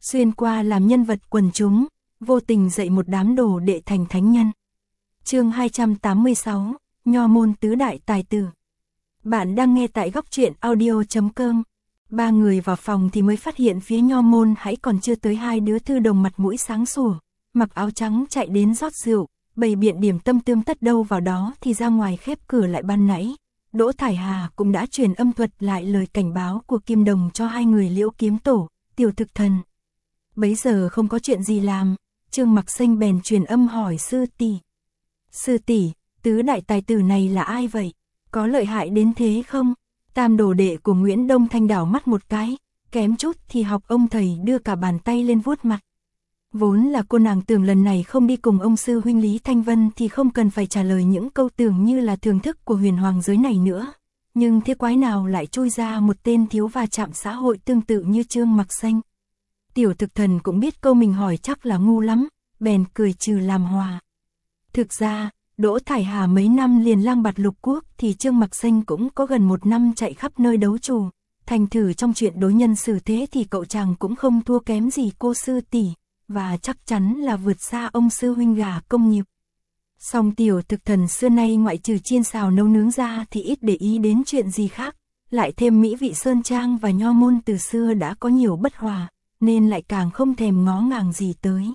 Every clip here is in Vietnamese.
xuyên qua làm nhân vật quần chúng, vô tình dạy một đám đồ đệ thành thánh nhân. Chương 286, Nho môn tứ đại tài tử. Bạn đang nghe tại góc truyện audio.com. Ba người vào phòng thì mới phát hiện phía Nho môn hãy còn chưa tới hai đứa thư đồng mặt mũi sáng sủa, mặc áo trắng chạy đến rót rượu, bày biện điểm tâm tươm tất đâu vào đó thì ra ngoài khép cửa lại ban nãy. Đỗ Thải Hà cũng đã truyền âm thuật lại lời cảnh báo của Kim Đồng cho hai người Liễu Kiếm Tổ, Tiểu Thực Thần. Bấy giờ không có chuyện gì làm, Trương Mặc Xanh bèn truyền âm hỏi sư tỷ. Sư tỷ, tứ đại tài tử này là ai vậy? Có lợi hại đến thế không? Tam đồ đệ của Nguyễn Đông Thanh đảo mắt một cái, kém chút thì học ông thầy đưa cả bàn tay lên vuốt mặt. Vốn là cô nàng tưởng lần này không đi cùng ông sư huynh Lý Thanh Vân thì không cần phải trả lời những câu tưởng như là thưởng thức của huyền hoàng giới này nữa. Nhưng thế quái nào lại chui ra một tên thiếu va chạm xã hội tương tự như Trương Mặc Xanh. Tiểu Thực Thần cũng biết câu mình hỏi chắc là ngu lắm, bèn cười trừ làm hòa. Thực ra, Đỗ Thải Hà mấy năm liền lang bạt lục quốc thì Trương Mặc Xanh cũng có gần một năm chạy khắp nơi đấu trù. Thành thử trong chuyện đối nhân xử thế thì cậu chàng cũng không thua kém gì cô sư tỷ, và chắc chắn là vượt xa ông sư huynh gà công nghiệp. Song Tiểu Thực Thần xưa nay ngoại trừ chiên xào nấu nướng ra thì ít để ý đến chuyện gì khác, lại thêm mỹ vị sơn trang và nho môn từ xưa đã có nhiều bất hòa, nên lại càng không thèm ngó ngàng gì tới.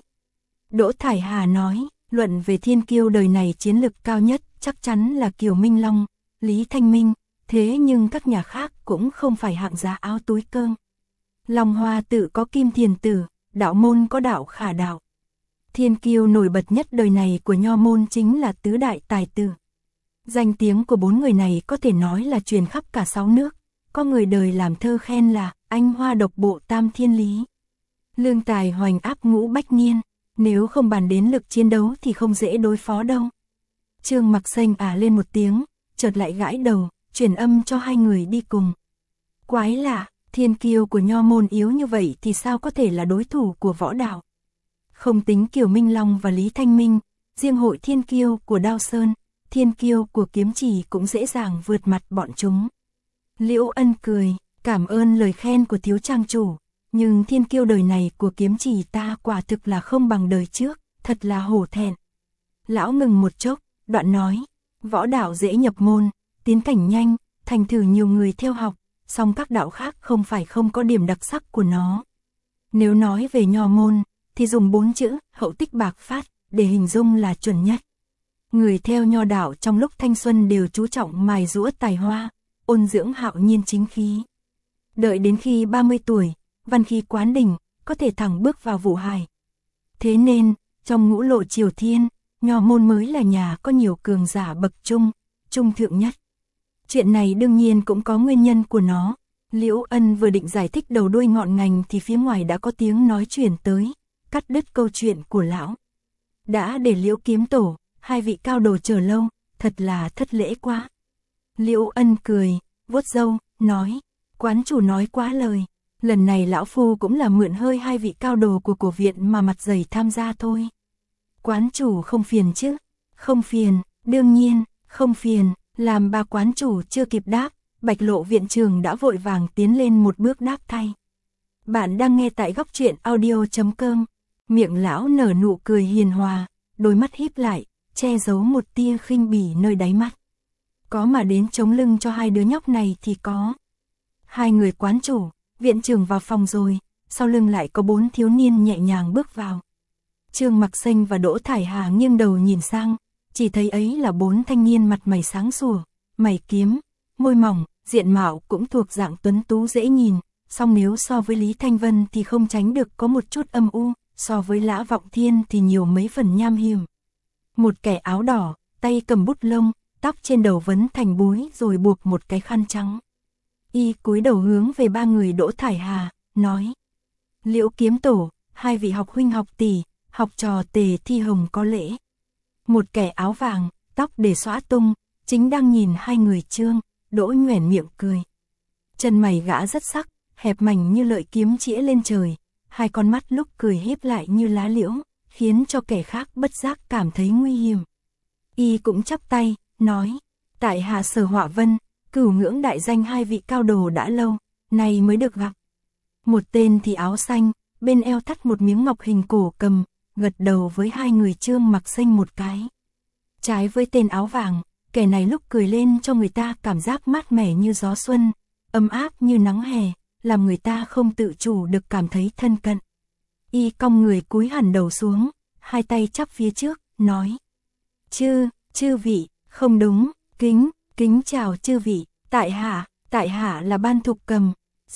Đỗ Thải Hà nói, luận về thiên kiêu đời này chiến lực cao nhất chắc chắn là Kiều Minh Long, Lý Thanh Minh, thế nhưng các nhà khác cũng không phải hạng giá áo túi cơm. Long Hoa tự có Kim Thiền Tử, đạo môn có Đạo Khả Đạo. Thiên kiêu nổi bật nhất đời này của nho môn chính là tứ đại tài tử. Danh tiếng của bốn người này có thể nói là truyền khắp cả sáu nước, có người đời làm thơ khen là anh hoa độc bộ tam thiên lý. Lương tài hoành áp ngũ bách niên, nếu không bàn đến lực chiến đấu thì không dễ đối phó đâu. Trương Mặc Xanh lên một tiếng, chợt lại gãi đầu, truyền âm cho hai người đi cùng. Quái lạ, thiên kiêu của nho môn yếu như vậy thì sao có thể là đối thủ của võ đạo. Không tính Kiều Minh Long và Lý Thanh Minh, riêng hội thiên kiêu của Đao Sơn, thiên kiêu của Kiếm Chỉ cũng dễ dàng vượt mặt bọn chúng. Liễu Ân cười, cảm ơn lời khen của thiếu trang chủ, nhưng thiên kiêu đời này của Kiếm Chỉ ta quả thực là không bằng đời trước, thật là hổ thẹn. Lão ngừng một chốc, đoạn nói, võ đạo dễ nhập môn, tiến cảnh nhanh, thành thử nhiều người theo học, song các đạo khác không phải không có điểm đặc sắc của nó. Nếu nói về nho môn, thì dùng 4 chữ, hậu tích bạc phát, để hình dung là chuẩn nhất. Người theo nho đạo trong lúc thanh xuân đều chú trọng mài giũa tài hoa, ôn dưỡng hạo nhiên chính khí. Đợi đến khi 30 tuổi, văn khí quán đỉnh, có thể thẳng bước vào vụ hài. Thế nên, trong ngũ lộ triều thiên, nho môn mới là nhà có nhiều cường giả bậc trung, trung thượng nhất. Chuyện này đương nhiên cũng có nguyên nhân của nó. Liễu Ân vừa định giải thích đầu đuôi ngọn ngành thì phía ngoài đã có tiếng nói chuyển tới, cắt đứt câu chuyện của lão. Đã để Liễu Kiếm Tổ, hai vị cao đồ chờ lâu, thật là thất lễ quá. Liễu Ân cười, vuốt râu, nói, quán chủ nói quá lời, lần này lão phu cũng là mượn hơi hai vị cao đồ của cổ viện mà mặt dày tham gia thôi. Quán chủ không phiền chứ? Không phiền, đương nhiên, không phiền. Làm ba quán chủ chưa kịp đáp, Bạch Lộ viện trưởng đã vội vàng tiến lên một bước đáp thay. Bạn đang nghe tại góc truyện audio.com. Miệng lão nở nụ cười hiền hòa, đôi mắt híp lại, che giấu một tia khinh bỉ nơi đáy mắt. Có mà đến chống lưng cho hai đứa nhóc này thì có. Hai người quán chủ, viện trưởng vào phòng rồi, sau lưng lại có 4 thiếu niên nhẹ nhàng bước vào. Trương Mặc Xanh và Đỗ Thải Hà nghiêng đầu nhìn sang, chỉ thấy ấy là 4 thanh niên mặt mày sáng sủa, mày kiếm, môi mỏng, diện mạo cũng thuộc dạng tuấn tú dễ nhìn, song nếu so với Lý Thanh Vân thì không tránh được có một chút âm u, so với Lã Vọng Thiên thì nhiều mấy phần nham hiểm. Một kẻ áo đỏ, tay cầm bút lông, tóc trên đầu vấn thành búi rồi buộc một cái khăn trắng. Y cúi đầu hướng về ba người Đỗ Thải Hà, nói: Liễu Kiếm Tổ, hai vị học huynh học tỷ, học trò Tề Thi Hồng có lễ. Một kẻ áo vàng, tóc để xõa tung, chính đang nhìn hai người Trương, Đỗ nhoẻn miệng cười. Chân mày gã rất sắc, hẹp mảnh như lợi kiếm chĩa lên trời, hai con mắt lúc cười híp lại như lá liễu, khiến cho kẻ khác bất giác cảm thấy nguy hiểm. Y cũng chắp tay, nói: tại hạ Sở Họa Vân, cửu ngưỡng đại danh hai vị cao đồ đã lâu, nay mới được gặp. Một tên thì áo xanh, bên eo thắt một miếng ngọc hình cổ cầm, gật đầu với hai người Trương Mặc Xanh một cái. Trái với tên áo vàng, kẻ này lúc cười lên cho người ta cảm giác mát mẻ như gió xuân, ấm áp như nắng hè, làm người ta không tự chủ được cảm thấy thân cận. Y cong người cúi hẳn đầu xuống, hai tay chắp phía trước, nói: Chư vị, không đúng, kính chào chư vị, tại hạ là Ban Thục Cầm,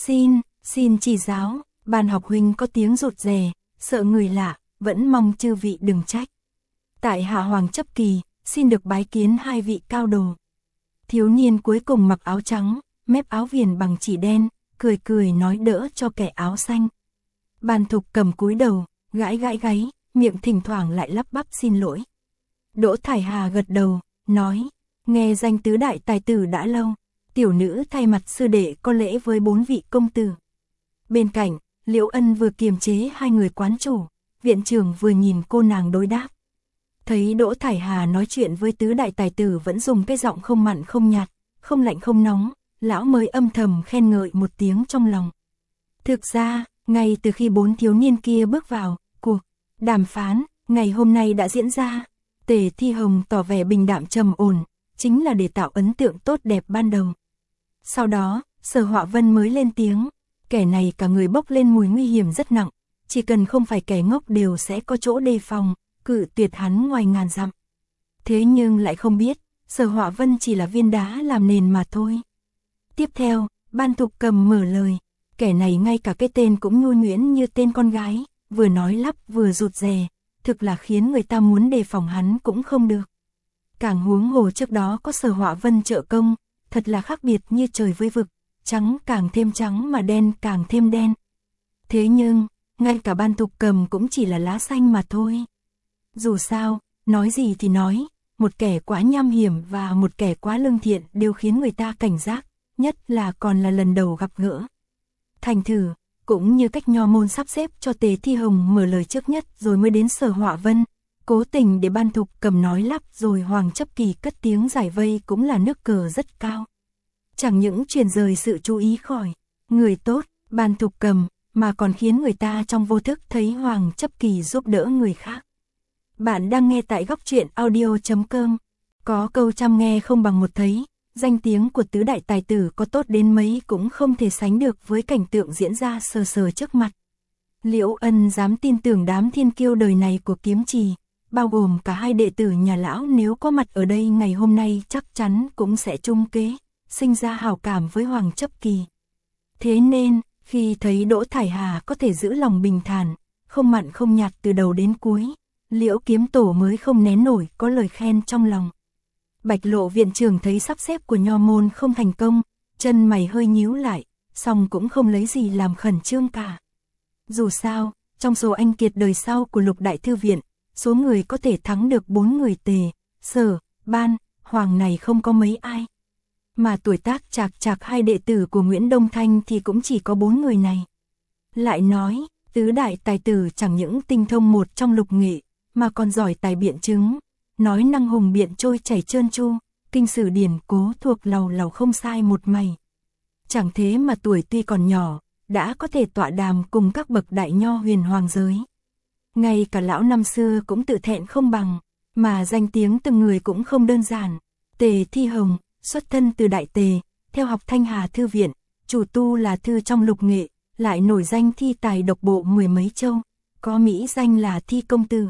xin chỉ giáo, Ban học huynh có tiếng rụt rè, sợ người lạ, vẫn mong chư vị đừng trách. Tại hạ Hoàng Chấp Kỳ, xin được bái kiến hai vị cao đồ. Thiếu niên cuối cùng mặc áo trắng, mép áo viền bằng chỉ đen, cười nói đỡ cho kẻ áo xanh. Ban Thục Cầm cúi đầu, gãi gáy, miệng thỉnh thoảng lại lắp bắp xin lỗi. Đỗ Thải Hà gật đầu, nói: nghe danh tứ đại tài tử đã lâu, tiểu nữ thay mặt sư đệ có lễ với 4 vị công tử. Bên cạnh, Liễu Ân vừa kiềm chế hai người quán chủ, viện trưởng vừa nhìn cô nàng đối đáp. Thấy Đỗ Thải Hà nói chuyện với tứ đại tài tử vẫn dùng cái giọng không mặn không nhạt, không lạnh không nóng, lão mới âm thầm khen ngợi một tiếng trong lòng. Thực ra, ngay từ khi 4 thiếu niên kia bước vào, cuộc đàm phán ngày hôm nay đã diễn ra. Tề Thi Hồng tỏ vẻ bình đạm trầm ổn, chính là để tạo ấn tượng tốt đẹp ban đầu. Sau đó, Sở Họa Vân mới lên tiếng, kẻ này cả người bốc lên mùi nguy hiểm rất nặng, chỉ cần không phải kẻ ngốc đều sẽ có chỗ đề phòng, cự tuyệt hắn ngoài ngàn dặm. Thế nhưng lại không biết, Sở Họa Vân chỉ là viên đá làm nền mà thôi. Tiếp theo, Ban Thục Cầm mở lời, kẻ này ngay cả cái tên cũng nhu nhuyễn như tên con gái, vừa nói lắp vừa rụt rè, thực là khiến người ta muốn đề phòng hắn cũng không được. Càng huống hồ trước đó có Sở Họa Vân trợ công, thật là khác biệt như trời với vực, trắng càng thêm trắng mà đen càng thêm đen. Thế nhưng, ngay cả Ban Thục Cầm cũng chỉ là lá xanh mà thôi. Dù sao, nói gì thì nói, một kẻ quá nham hiểm và một kẻ quá lương thiện đều khiến người ta cảnh giác, nhất là còn là lần đầu gặp gỡ. Thành thử, cũng như cách nho môn sắp xếp cho Tề Thi Hồng mở lời trước nhất rồi mới đến Sở Họa Vân, cố tình để Ban Thục Cầm nói lắp rồi Hoàng Chấp Kỳ cất tiếng giải vây cũng là nước cờ rất cao. Chẳng những truyền rời sự chú ý khỏi người tốt, Ban Thục Cầm, mà còn khiến người ta trong vô thức thấy Hoàng Chấp Kỳ giúp đỡ người khác. Bạn đang nghe tại góc truyện audio.com. Có câu trăm nghe không bằng một thấy, danh tiếng của tứ đại tài tử có tốt đến mấy cũng không thể sánh được với cảnh tượng diễn ra sờ sờ trước mặt. Liễu Ân dám tin tưởng đám thiên kiêu đời này của Kiếm Trì, bao gồm cả hai đệ tử nhà lão nếu có mặt ở đây ngày hôm nay chắc chắn cũng sẽ chung kế, sinh ra hảo cảm với Hoàng Chấp Kỳ. Thế nên, khi thấy Đỗ Thải Hà có thể giữ lòng bình thản, không mặn không nhạt từ đầu đến cuối, Liễu Kiếm Tổ mới không nén nổi có lời khen trong lòng. Bạch Lộ viện trưởng thấy sắp xếp của nho môn không thành công, chân mày hơi nhíu lại, song cũng không lấy gì làm khẩn trương cả. Dù sao, trong số anh kiệt đời sau của Lục Đại Thư Viện, số người có thể thắng được 4 người Tề, Sở, Ban, Hoàng này không có mấy ai. Mà tuổi tác chạc hai đệ tử của Nguyễn Đông Thanh thì cũng chỉ có 4 người này. Lại nói, tứ đại tài tử chẳng những tinh thông một trong lục nghệ, mà còn giỏi tài biện chứng, nói năng hùng biện trôi chảy trơn tru, kinh sử điển cố thuộc lầu không sai một mày. Chẳng thế mà tuổi tuy còn nhỏ, đã có thể tọa đàm cùng các bậc đại nho huyền hoàng giới. Ngay cả lão năm xưa cũng tự thẹn không bằng, mà danh tiếng từng người cũng không đơn giản. Tề Thi Hồng, xuất thân từ Đại Tề, theo học Thanh Hà Thư Viện, chủ tu là thư trong lục nghệ, lại nổi danh thi tài độc bộ 10 mấy châu, có mỹ danh là Thi Công Tử.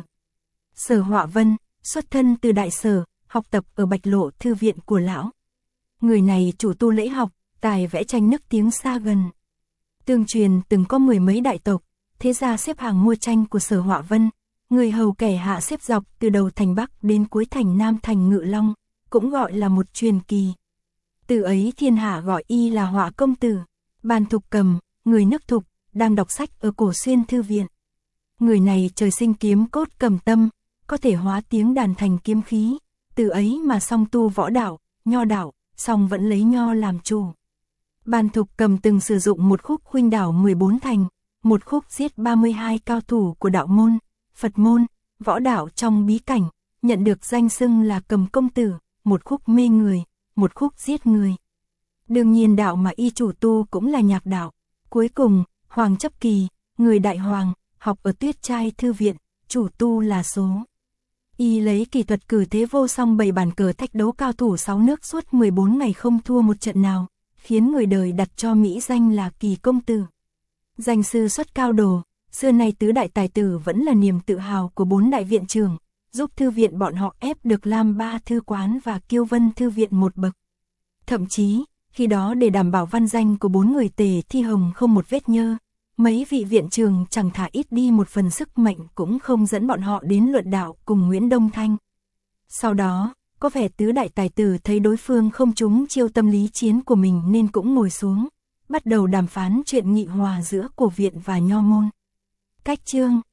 Sở Họa Vân, xuất thân từ Đại Sở, học tập ở Bạch Lộ Thư Viện của lão. Người này chủ tu lễ học, tài vẽ tranh nức tiếng xa gần. Tương truyền từng có 10 mấy đại tộc, thế ra xếp hàng mua tranh của Sở Họa Vân, người hầu kẻ hạ xếp dọc từ đầu thành Bắc đến cuối thành Nam thành Ngự Long, cũng gọi là một truyền kỳ. Từ ấy thiên hạ gọi y là Họa Công Tử. Ban Thục Cầm, người nước Thục, đang đọc sách ở Cổ Xuyên Thư Viện. Người này trời sinh kiếm cốt cầm tâm, có thể hóa tiếng đàn thành kiếm khí, từ ấy mà song tu võ đạo, nho đạo, song vẫn lấy nho làm chủ. Ban Thục Cầm từng sử dụng một khúc khuynh đảo 14 thành, một khúc giết 32 cao thủ của đạo môn, Phật môn, võ đạo trong bí cảnh, nhận được danh xưng là Cầm Công Tử, một khúc mê người, một khúc giết người. Đương nhiên đạo mà y chủ tu cũng là nhạc đạo. Cuối cùng, Hoàng Chấp Kỳ, người đại hoàng, học ở Tuyết Trai thư viện, chủ tu là số. Y lấy kỳ thuật cử thế vô song bày bàn cờ thách đấu cao thủ 6 nước suốt 14 ngày không thua một trận nào, khiến người đời đặt cho mỹ danh là Kỳ công tử. Danh sư xuất cao đồ, xưa nay tứ đại tài tử vẫn là niềm tự hào của 4 đại viện trưởng, giúp thư viện bọn họ ép được Lam Ba thư quán và Kiêu Vân thư viện một bậc. Thậm chí, khi đó để đảm bảo văn danh của 4 người Tề Thi Hồng không một vết nhơ, mấy vị viện trường chẳng thả ít đi một phần sức mạnh cũng không dẫn bọn họ đến luận đạo cùng Nguyễn Đông Thanh. Sau đó, có vẻ tứ đại tài tử thấy đối phương không trúng chiêu tâm lý chiến của mình nên cũng ngồi xuống, bắt đầu đàm phán chuyện nghị hòa giữa cổ viện và nho môn. Cách chương